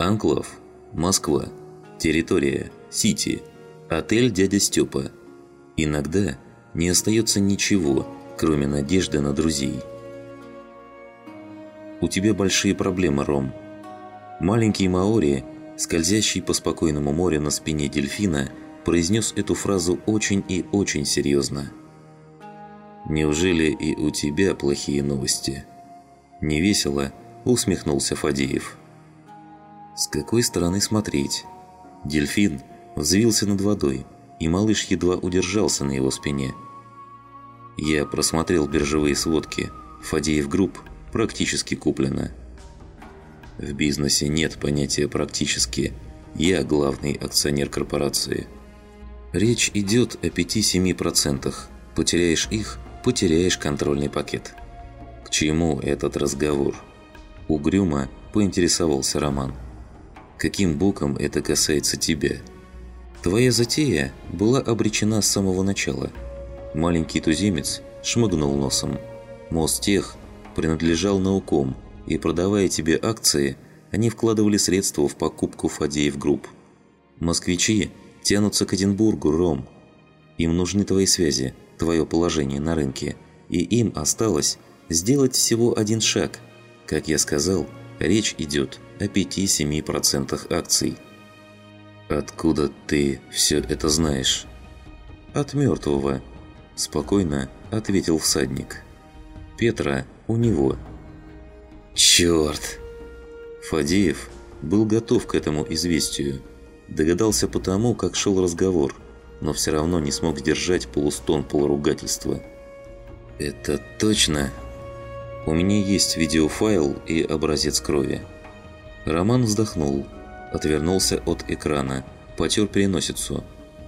Анклав, Москва, территория, Сити, отель «Дядя Степа». Иногда не остается ничего, кроме надежды на друзей. У тебя большие проблемы, Ром. Маленький Маори, скользящий по спокойному морю на спине дельфина, произнес эту фразу очень и очень серьезно. «Неужели и у тебя плохие новости?» Невесело усмехнулся Фадеев. С какой стороны смотреть? Дельфин взвился над водой, и малыш едва удержался на его спине. Я просмотрел биржевые сводки. Фадеев Групп практически куплено. В бизнесе нет понятия «практически». Я главный акционер корпорации. Речь идет о 5-7%. Потеряешь их – потеряешь контрольный пакет. К чему этот разговор? Угрюмо поинтересовался Роман. Каким боком это касается тебя? Твоя затея была обречена с самого начала. Маленький туземец шмыгнул носом. Мостех принадлежал науком, и, продавая тебе акции, они вкладывали средства в покупку Фадеев Групп. Москвичи тянутся к Эдинбургу, Ром. Им нужны твои связи, твое положение на рынке, и им осталось сделать всего один шаг. Как я сказал, речь идет о 5-7% акций. «Откуда ты все это знаешь?» «От мертвого», – спокойно ответил всадник. «Петра у него». «Черт!» Фадеев был готов к этому известию. Догадался потому, как шел разговор, но все равно не смог сдержать полустон полуругательства. «Это точно?» «У меня есть видеофайл и образец крови». Роман вздохнул, отвернулся от экрана, потер переносицу.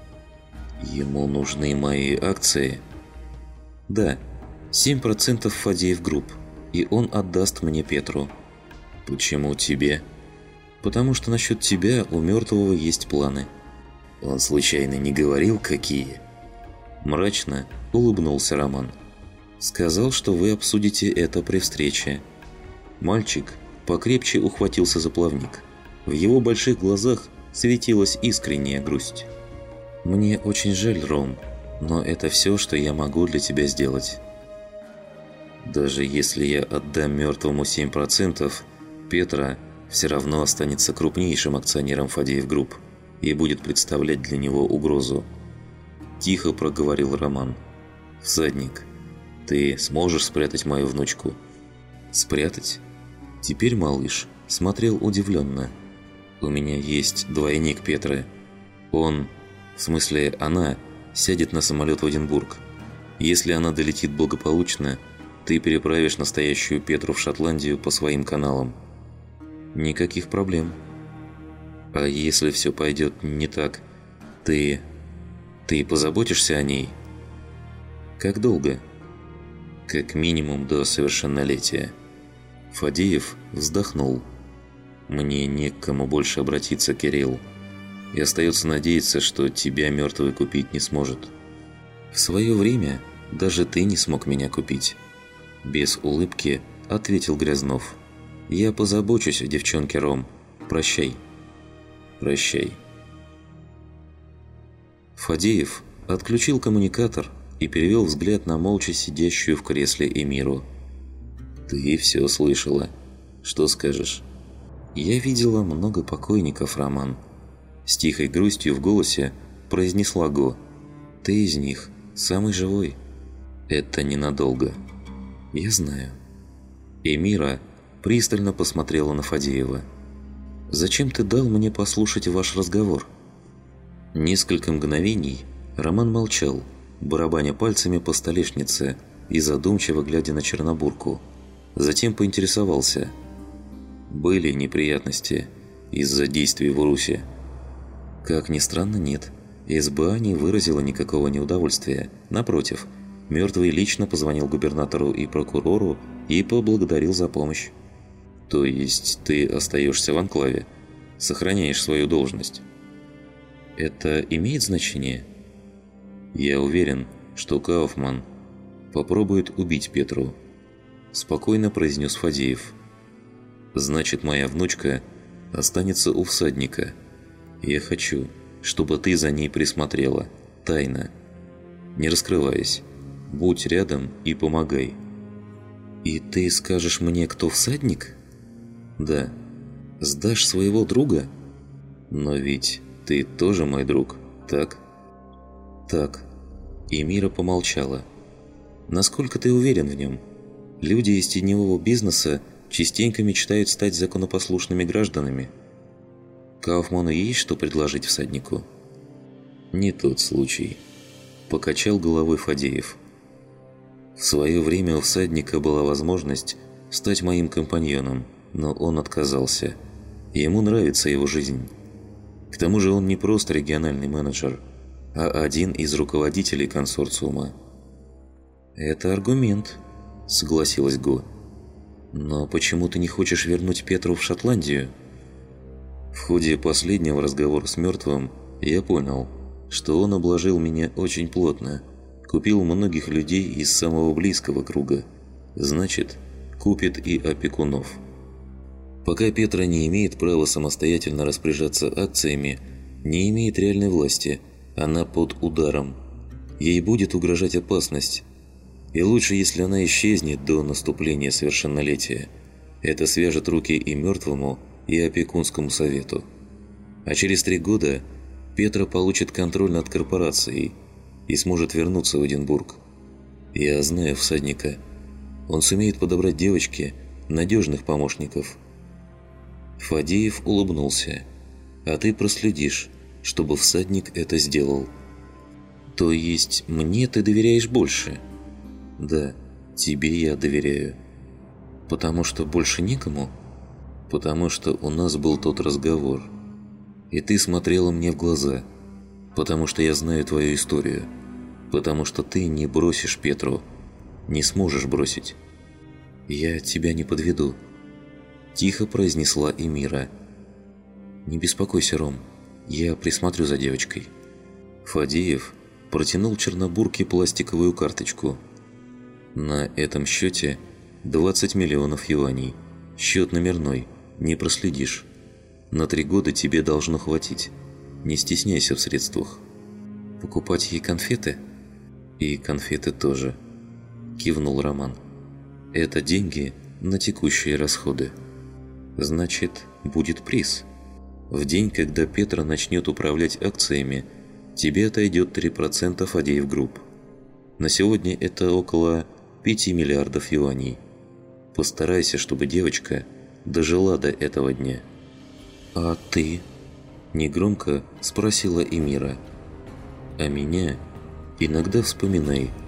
«Ему нужны мои акции?» «Да, 7% Фадеев Групп, и он отдаст мне Петру». «Почему тебе?» «Потому что насчет тебя у мертвого есть планы». «Он случайно не говорил, какие?» Мрачно улыбнулся Роман. «Сказал, что вы обсудите это при встрече». Мальчик покрепче ухватился за плавник. В его больших глазах светилась искренняя грусть. «Мне очень жаль, Ром, но это все, что я могу для тебя сделать». «Даже если я отдам мертвому 7%, Петра все равно останется крупнейшим акционером Фадеев Групп и будет представлять для него угрозу». Тихо проговорил Роман. «Всадник, ты сможешь спрятать мою внучку?» «Спрятать?» Теперь малыш смотрел удивленно. «У меня есть двойник Петры. Он, в смысле она, сядет на самолет в Эдинбург. Если она долетит благополучно, ты переправишь настоящую Петру в Шотландию по своим каналам». «Никаких проблем». «А если все пойдет не так, ты позаботишься о ней?» «Как долго?» «Как минимум до совершеннолетия». Фадеев вздохнул. «Мне не к кому больше обратиться, Кирилл. И остается надеяться, что тебя мертвый купить не сможет». «В свое время даже ты не смог меня купить». Без улыбки ответил Грязнов. «Я позабочусь о девчонке, Ром. Прощай». «Прощай». Фадеев отключил коммуникатор и перевел взгляд на молча сидящую в кресле Эмиру. «Ты все слышала. Что скажешь?» «Я видела много покойников, Роман». С тихой грустью в голосе произнесла Го. «Ты из них самый живой». «Это ненадолго». «Я знаю». Эмира пристально посмотрела на Фадеева. «Зачем ты дал мне послушать ваш разговор?» Несколько мгновений Роман молчал, барабаня пальцами по столешнице и задумчиво глядя на Чернобурку. Затем поинтересовался. «Были неприятности из-за действий в Урусе?» Как ни странно, нет. СБА не выразила никакого неудовольствия. Напротив, мертвый лично позвонил губернатору и прокурору и поблагодарил за помощь. «То есть ты остаешься в анклаве? Сохраняешь свою должность?» «Это имеет значение?» «Я уверен, что Кауфман попробует убить Петру», – спокойно произнес Фадеев. «Значит, моя внучка останется у всадника. Я хочу, чтобы ты за ней присмотрела, тайно, не раскрываясь. Будь рядом и помогай». «И ты скажешь мне, кто всадник?» «Да». «Сдашь своего друга?» «Но ведь ты тоже мой друг, так?» «Так». И Мира помолчала. «Насколько ты уверен в нем? Люди из теневого бизнеса частенько мечтают стать законопослушными гражданами. Кауфману есть что предложить всаднику?» «Не тот случай», – покачал головой Фадеев. «В свое время у всадника была возможность стать моим компаньоном, но он отказался. Ему нравится его жизнь. К тому же он не просто региональный менеджер, а один из руководителей консорциума». «Это аргумент», – согласилась Го. «Но почему ты не хочешь вернуть Петру в Шотландию?» В ходе последнего разговора с мертвым я понял, что он обложил меня очень плотно, купил многих людей из самого близкого круга, значит, купит и опекунов. Пока Петра не имеет права самостоятельно распоряжаться акциями, не имеет реальной власти, она под ударом. Ей будет угрожать опасность. И лучше, если она исчезнет до наступления совершеннолетия. Это свяжет руки и мертвому, и опекунскому совету. А через 3 года Петра получит контроль над корпорацией и сможет вернуться в Эдинбург. Я знаю всадника. Он сумеет подобрать девочке надежных помощников». Фадеев улыбнулся. «А ты проследишь, чтобы всадник это сделал». «То есть мне ты доверяешь больше?» «Да, тебе я доверяю». «Потому что больше некому?» «Потому что у нас был тот разговор. И ты смотрела мне в глаза. Потому что я знаю твою историю. Потому что ты не бросишь Петру. Не сможешь бросить». «Я тебя не подведу», – тихо произнесла Эмира. «Не беспокойся, Ром. Я присмотрю за девочкой». Фадеев протянул Чернобурке пластиковую карточку. «На этом счете 20 миллионов юаней. Счет номерной, не проследишь. На 3 года тебе должно хватить. Не стесняйся в средствах». «Покупать ей конфеты?» «И конфеты тоже», – кивнул Роман. «Это деньги на текущие расходы». «Значит, будет приз. В день, когда Петра начнет управлять акциями, тебе отойдет 3% Фадеев Групп. На сегодня это около 5 миллиардов юаней. Постарайся, чтобы девочка дожила до этого дня». «А ты?» – негромко спросила Эмира. «А меня иногда вспоминай»,